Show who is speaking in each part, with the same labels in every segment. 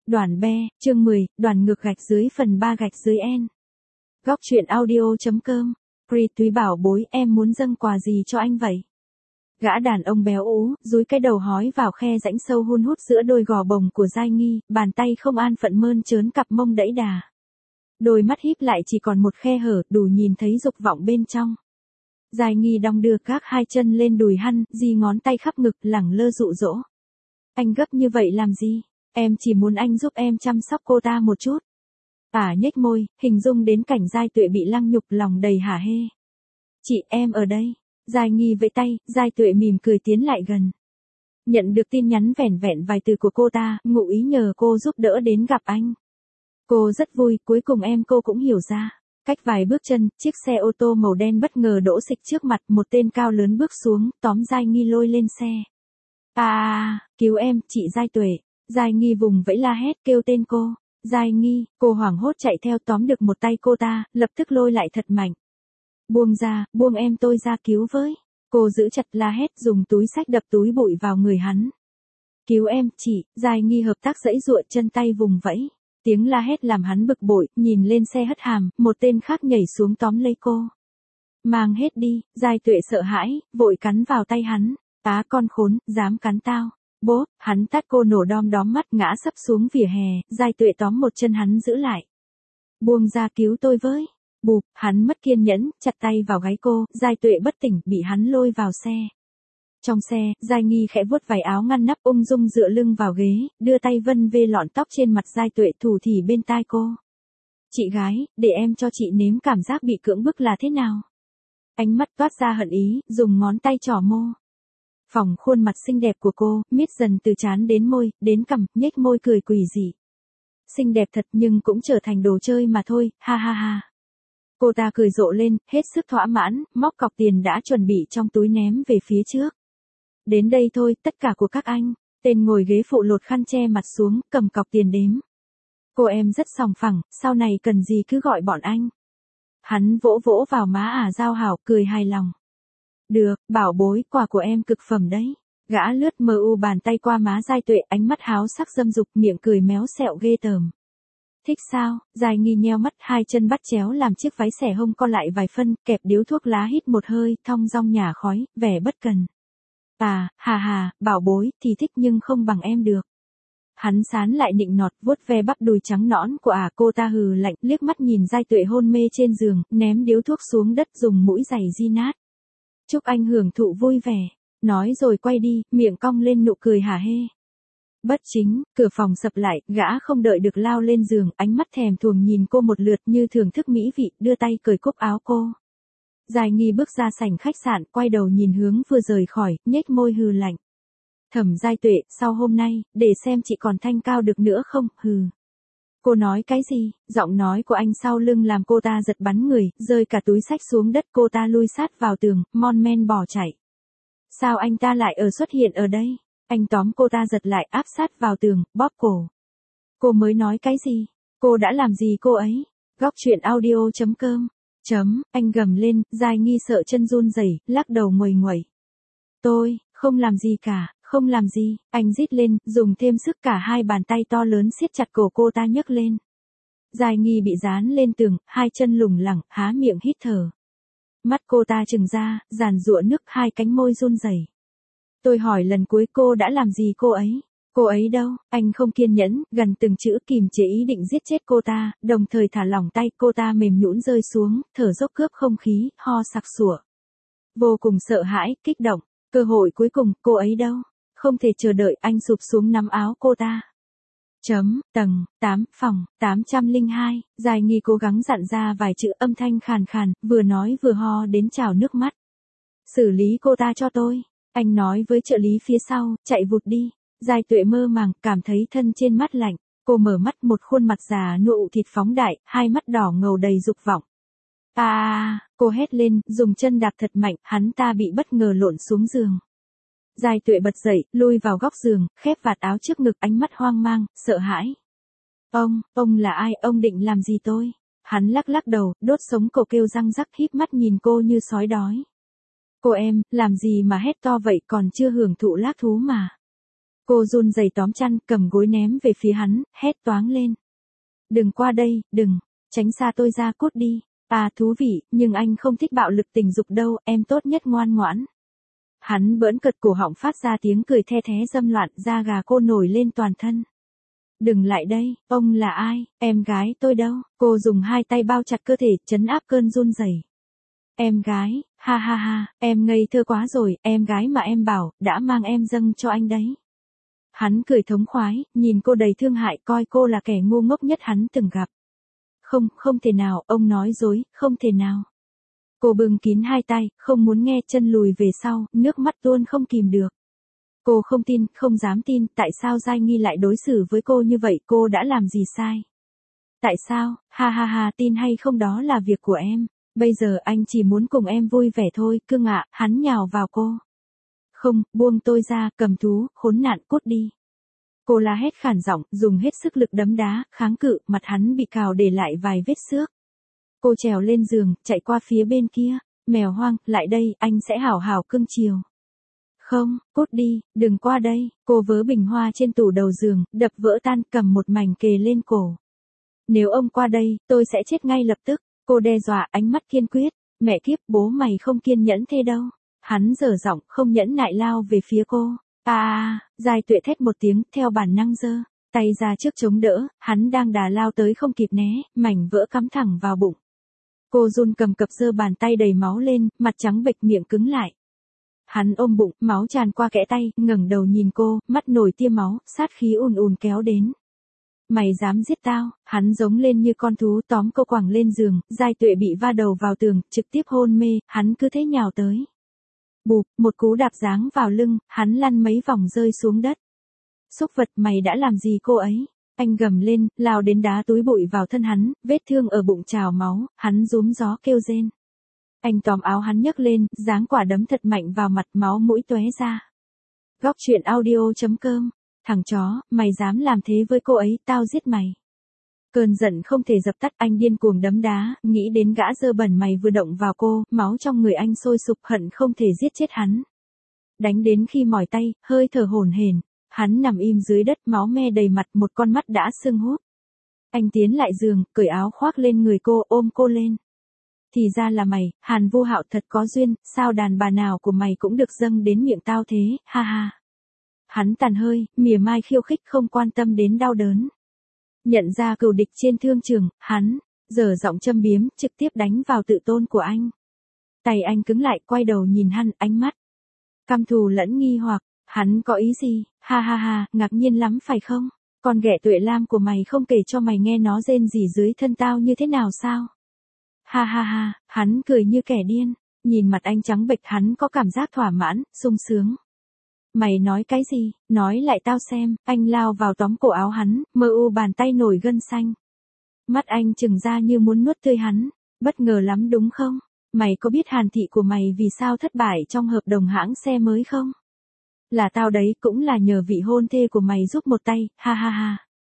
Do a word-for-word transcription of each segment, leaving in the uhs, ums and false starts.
Speaker 1: Đoàn be, chương mười, đoàn ngược gạch dưới phần ba gạch dưới N. Góc truyện audio.com. Pri túy bảo bối, em muốn dâng quà gì cho anh vậy? Gã đàn ông béo ú, dúi cái đầu hói vào khe rãnh sâu hun hút giữa đôi gò bồng của Giai Nghi, bàn tay không an phận mơn trớn cặp mông đẫy đà. Đôi mắt híp lại chỉ còn một khe hở, đủ nhìn thấy dục vọng bên trong. Giai Nghi đong đưa gác hai chân lên đùi hắn, di ngón tay khắp ngực, lẳng lơ dụ dỗ. Anh gấp như vậy làm gì? Em chỉ muốn anh giúp em chăm sóc cô ta một chút. Ả nhếch môi, hình dung đến cảnh Giai Tuệ bị lăng nhục, lòng đầy hả hê. Chị em ở đây. Giai Nghi vẫy tay, Giai Tuệ mỉm cười tiến lại gần. Nhận được tin nhắn vẻn vẹn vài từ của cô ta, ngụ ý nhờ cô giúp đỡ đến gặp anh. Cô rất vui, cuối cùng em cô cũng hiểu ra. Cách vài bước chân, chiếc xe ô tô màu đen bất ngờ đỗ xịch trước mặt, một tên cao lớn bước xuống, tóm Giai Nghi lôi lên xe. À, cứu em, chị Giai Tuệ. Giai Nghi vùng vẫy la hét kêu tên cô. Giai Nghi, cô hoảng hốt chạy theo tóm được một tay cô ta, lập tức lôi lại thật mạnh. Buông ra, buông em tôi ra cứu với. Cô giữ chặt la hét dùng túi xách đập túi bụi vào người hắn. Cứu em, chị. Giai Nghi hợp tác giãy giụa chân tay vùng vẫy. Tiếng la hét làm hắn bực bội, nhìn lên xe hất hàm, một tên khác nhảy xuống tóm lấy cô. Mang hết đi. Giai Tuệ sợ hãi, vội cắn vào tay hắn. Á con khốn, dám cắn tao. Bố, hắn tát cô nổ đom đóm mắt ngã sấp xuống vỉa hè, Giai Tuệ tóm một chân hắn giữ lại. Buông ra cứu tôi với. Bụp, hắn mất kiên nhẫn, chặt tay vào gáy cô, Giai Tuệ bất tỉnh, bị hắn lôi vào xe. Trong xe, Giai Nghi khẽ vuốt vài áo ngăn nắp ung dung dựa lưng vào ghế, đưa tay vân vê lọn tóc trên mặt Giai Tuệ thủ thỉ bên tai cô. Chị gái, để em cho chị nếm cảm giác bị cưỡng bức là thế nào? Ánh mắt toát ra hận ý, dùng ngón tay trỏ mô. Phỏng khuôn mặt xinh đẹp của cô, miết dần từ trán đến môi, đến cằm, nhếch môi cười quỷ dị. Xinh đẹp thật nhưng cũng trở thành đồ chơi mà thôi, ha ha ha. Cô ta cười rộ lên, hết sức thỏa mãn, móc cọc tiền đã chuẩn bị trong túi ném về phía trước. Đến đây thôi, tất cả của các anh. Tên ngồi ghế phụ lột khăn che mặt xuống, cầm cọc tiền đếm. Cô em rất sòng phẳng, sau này cần gì cứ gọi bọn anh. Hắn vỗ vỗ vào má Ả Giao Hảo, cười hài lòng. Được, bảo bối, quà của em cực phẩm đấy. Gã lướt mờ u bàn tay qua má Giai Tuệ, ánh mắt háo sắc dâm dục, miệng cười méo xẹo ghê tởm. Thích sao? Giai Nghi nheo mắt, hai chân bắt chéo làm chiếc váy xẻ hông co lại vài phân, kẹp điếu thuốc lá hít một hơi, thong dong nhả khói, vẻ bất cần. À, hà hà, bảo bối, thì thích nhưng không bằng em được. Hắn sán lại nịnh nọt, vuốt ve bắp đùi trắng nõn của Ả, cô ta hừ lạnh, liếc mắt nhìn Giai Tuệ hôn mê trên giường, ném điếu thuốc xuống đất dùng mũi giày di nát. Chúc anh hưởng thụ vui vẻ. Nói rồi quay đi, miệng cong lên nụ cười hả hê. Bất chính, cửa phòng sập lại, gã không đợi được lao lên giường, ánh mắt thèm thuồng nhìn cô một lượt như thưởng thức mỹ vị, đưa tay cởi cúc áo cô. Giai Nghi bước ra sảnh khách sạn, quay đầu nhìn hướng vừa rời khỏi, nhếch môi hừ lạnh. Thẩm Giai Tuệ, sau hôm nay, để xem chị còn thanh cao được nữa không, hừ. Cô nói cái gì? Giọng nói của anh sau lưng làm cô ta giật bắn người, rơi cả túi xách xuống đất, cô ta lui sát vào tường, mon men bỏ chạy. Sao anh ta lại ở xuất hiện ở đây? Anh tóm cô ta giật lại, áp sát vào tường, bóp cổ. Cô mới nói cái gì? Cô đã làm gì cô ấy? Góc truyện audio.com. Chấm, anh gầm lên, Giai Nghi sợ chân run rẩy, lắc đầu nguầy nguẩy. Tôi, không làm gì cả, không làm gì, anh rít lên, dùng thêm sức cả hai bàn tay to lớn siết chặt cổ cô ta nhấc lên. Giai Nghi bị dán lên tường, hai chân lủng lẳng, há miệng hít thở. Mắt cô ta trừng ra, giàn giụa nước, hai cánh môi run rẩy. Tôi hỏi lần cuối cô đã làm gì cô ấy? Cô ấy đâu? Anh không kiên nhẫn, gần từng chữ kìm chế ý định giết chết cô ta, đồng thời thả lỏng tay, cô ta mềm nhũn rơi xuống, thở dốc cướp không khí, ho sặc sủa. Vô cùng sợ hãi, kích động, cơ hội cuối cùng, cô ấy đâu? Không thể chờ đợi, anh sụp xuống nắm áo cô ta. Chấm, tầng, tám, phòng, tám trăm lẻ hai, Giai Nghi cố gắng dặn ra vài chữ âm thanh khàn khàn, vừa nói vừa ho đến trào nước mắt. Xử lý cô ta cho tôi. Anh nói với trợ lý phía sau, chạy vụt đi. Giai Tuệ mơ màng, cảm thấy thân trên mắt lạnh. Cô mở mắt, một khuôn mặt già nụ thịt phóng đại, hai mắt đỏ ngầu đầy dục vọng. À, cô hét lên, dùng chân đạp thật mạnh, hắn ta bị bất ngờ lộn xuống giường. Giai Tuệ bật dậy, lui vào góc giường, khép vạt áo trước ngực, ánh mắt hoang mang, sợ hãi. Ông, ông là ai, ông định làm gì tôi? Hắn lắc lắc đầu, đốt sống cổ kêu răng rắc, híp mắt nhìn cô như sói đói. Cô em, làm gì mà hét to vậy, còn chưa hưởng thụ lạc thú mà. Cô run rẩy tóm chăn, cầm gối ném về phía hắn, hét toáng lên. Đừng qua đây, đừng, tránh xa tôi ra, cút đi. À thú vị, nhưng anh không thích bạo lực tình dục đâu, em tốt nhất ngoan ngoãn. Hắn bỡn cợt cổ họng phát ra tiếng cười the thé dâm loạn, da gà cô nổi lên toàn thân. Đừng lại đây, ông là ai, em gái tôi đâu, cô dùng hai tay bao chặt cơ thể, trấn áp cơn run rẩy. Em gái, ha ha ha, em ngây thơ quá rồi, em gái mà em bảo, đã mang em dâng cho anh đấy. Hắn cười thống khoái, nhìn cô đầy thương hại, coi cô là kẻ ngu ngốc nhất hắn từng gặp. Không, không thể nào, ông nói dối, không thể nào. Cô bưng kín hai tay, không muốn nghe, chân lùi về sau, nước mắt tuôn không kìm được. Cô không tin, không dám tin, tại sao Giai Nghi lại đối xử với cô như vậy, cô đã làm gì sai? Tại sao, ha ha ha, tin hay không đó là việc của em, bây giờ anh chỉ muốn cùng em vui vẻ thôi, cưng ạ, hắn nhào vào cô. Không, buông tôi ra, cầm thú, khốn nạn, cút đi. Cô la hét khản giọng, dùng hết sức lực đấm đá, kháng cự, mặt hắn bị cào để lại vài vết xước. Cô trèo lên giường, chạy qua phía bên kia, mèo hoang, lại đây, anh sẽ hảo hảo cưng chiều. Không, cút đi, đừng qua đây, cô vớ bình hoa trên tủ đầu giường, đập vỡ tan, cầm một mảnh kề lên cổ. Nếu ông qua đây, tôi sẽ chết ngay lập tức, cô đe dọa, ánh mắt kiên quyết, mẹ kiếp, bố mày không kiên nhẫn thế đâu. Hắn dở giọng, không nhẫn nại lao về phía cô. À, à, Giai Tuệ thét một tiếng, theo bản năng giơ tay ra trước chống đỡ, hắn đang đà lao tới không kịp né, mảnh vỡ cắm thẳng vào bụng. Cô run cầm cập giơ bàn tay đầy máu lên, mặt trắng bệch, miệng cứng lại. Hắn ôm bụng, máu tràn qua kẽ tay, ngẩng đầu nhìn cô, mắt nổi tia máu, sát khí ùn ùn kéo đến. Mày dám giết tao, hắn giống lên như con thú, tóm cô quẳng lên giường, Giai Tuệ bị va đầu vào tường, trực tiếp hôn mê, hắn cứ thế nhào tới. Bụp, một cú đạp giáng vào lưng, hắn lăn mấy vòng rơi xuống đất. Xúc vật, mày đã làm gì cô ấy? Anh gầm lên, lao đến đá túi bụi vào thân hắn, vết thương ở bụng trào máu, hắn rúm gió kêu rên. Anh tóm áo hắn nhấc lên, giáng quả đấm thật mạnh vào mặt, máu mũi tóe ra. Góc truyện audio chấm com. Thằng chó, mày dám làm thế với cô ấy, tao giết mày. Cơn giận không thể dập tắt, anh điên cuồng đấm đá, nghĩ đến gã dơ bẩn mày vừa động vào cô, máu trong người anh sôi sục, hận không thể giết chết hắn. Đánh đến khi mỏi tay, hơi thở hổn hển, hắn nằm im dưới đất, máu me đầy mặt, một con mắt đã sưng húp. Anh tiến lại giường, cởi áo khoác lên người cô, ôm cô lên. Thì ra là mày, Hàn Vô Hạo, thật có duyên, sao đàn bà nào của mày cũng được dâng đến miệng tao thế, ha ha. Hắn tàn hơi, mỉa mai khiêu khích, không quan tâm đến đau đớn. Nhận ra cừu địch trên thương trường, hắn giở giọng châm biếm, trực tiếp đánh vào tự tôn của anh. Tay anh cứng lại, quay đầu nhìn hắn, ánh mắt căm thù lẫn nghi hoặc. Hắn có ý gì? Ha ha ha, ngạc nhiên lắm phải không? Con ghẻ Tuệ Lam của mày không kể cho mày nghe nó rên rỉ dưới thân tao như thế nào sao? Ha ha ha, hắn cười như kẻ điên, nhìn mặt anh trắng bệch, hắn có cảm giác thỏa mãn, sung sướng. Mày nói cái gì? Nói lại tao xem. Anh lao vào tóm cổ áo hắn, mơ u bàn tay nổi gân xanh. Mắt anh trừng ra như muốn nuốt tươi hắn. Bất ngờ lắm đúng không? Mày có biết Hàn thị của mày vì sao thất bại trong hợp đồng hãng xe mới không? Là tao đấy, cũng là nhờ vị hôn thê của mày giúp một tay, ha ha ha.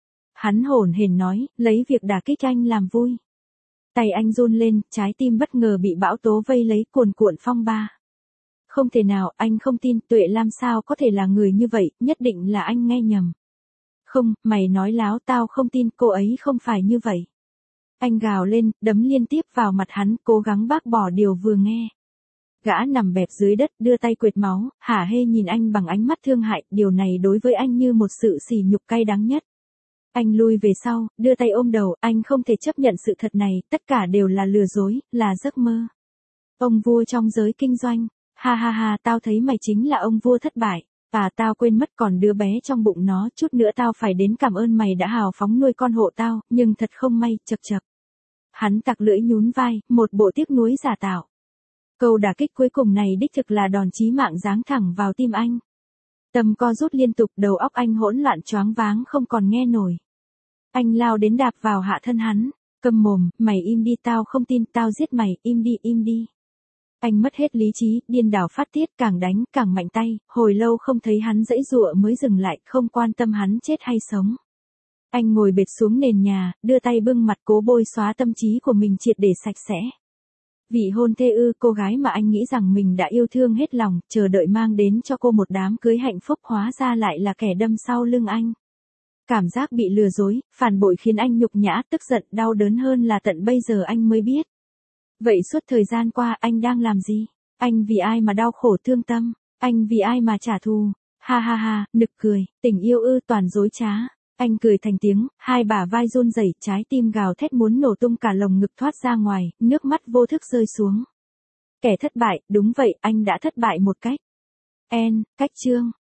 Speaker 1: Hắn hổn hển nói, lấy việc đả kích anh làm vui. Tay anh run lên, trái tim bất ngờ bị bão tố vây lấy, cuồn cuộn phong ba. Không thể nào, anh không tin, Tuệ Lam sao có thể là người như vậy, nhất định là anh nghe nhầm. Không, mày nói láo, tao không tin, cô ấy không phải như vậy. Anh gào lên, đấm liên tiếp vào mặt hắn, cố gắng bác bỏ điều vừa nghe. Gã nằm bẹp dưới đất, đưa tay quệt máu, hả hê nhìn anh bằng ánh mắt thương hại, điều này đối với anh như một sự sỉ nhục cay đắng nhất. Anh lui về sau, đưa tay ôm đầu, anh không thể chấp nhận sự thật này, tất cả đều là lừa dối, là giấc mơ. Ông vua trong giới kinh doanh, ha ha ha, tao thấy mày chính là ông vua thất bại, và tao quên mất còn đứa bé trong bụng nó, chút nữa tao phải đến cảm ơn mày đã hào phóng nuôi con hộ tao, nhưng thật không may, chập chập. Hắn tặc lưỡi nhún vai, một bộ tiếc nuối giả tạo. Câu đả kích cuối cùng này đích thực là đòn chí mạng giáng thẳng vào tim anh. Tâm co rút liên tục, đầu óc anh hỗn loạn choáng váng không còn nghe nổi. Anh lao đến đạp vào hạ thân hắn, câm mồm, mày im đi, tao không tin, tao giết mày, im đi, im đi. Anh mất hết lý trí, điên đảo phát tiết, càng đánh, càng mạnh tay, hồi lâu không thấy hắn giãy giụa mới dừng lại, không quan tâm hắn chết hay sống. Anh ngồi bệt xuống nền nhà, đưa tay bưng mặt cố bôi xóa tâm trí của mình triệt để sạch sẽ. Vị hôn thê ư, cô gái mà anh nghĩ rằng mình đã yêu thương hết lòng, chờ đợi mang đến cho cô một đám cưới hạnh phúc hóa ra lại là kẻ đâm sau lưng anh. Cảm giác bị lừa dối, phản bội khiến anh nhục nhã, tức giận, đau đớn hơn là tận bây giờ anh mới biết. Vậy suốt thời gian qua anh đang làm gì? Anh vì ai mà đau khổ thương tâm? Anh vì ai mà trả thù? Ha ha ha, nực cười, tình yêu ư, toàn dối trá. Anh cười thành tiếng, hai bả vai run rẩy, trái tim gào thét muốn nổ tung cả lồng ngực thoát ra ngoài, nước mắt vô thức rơi xuống. Kẻ thất bại, đúng vậy, anh đã thất bại một cách. En, cách chương.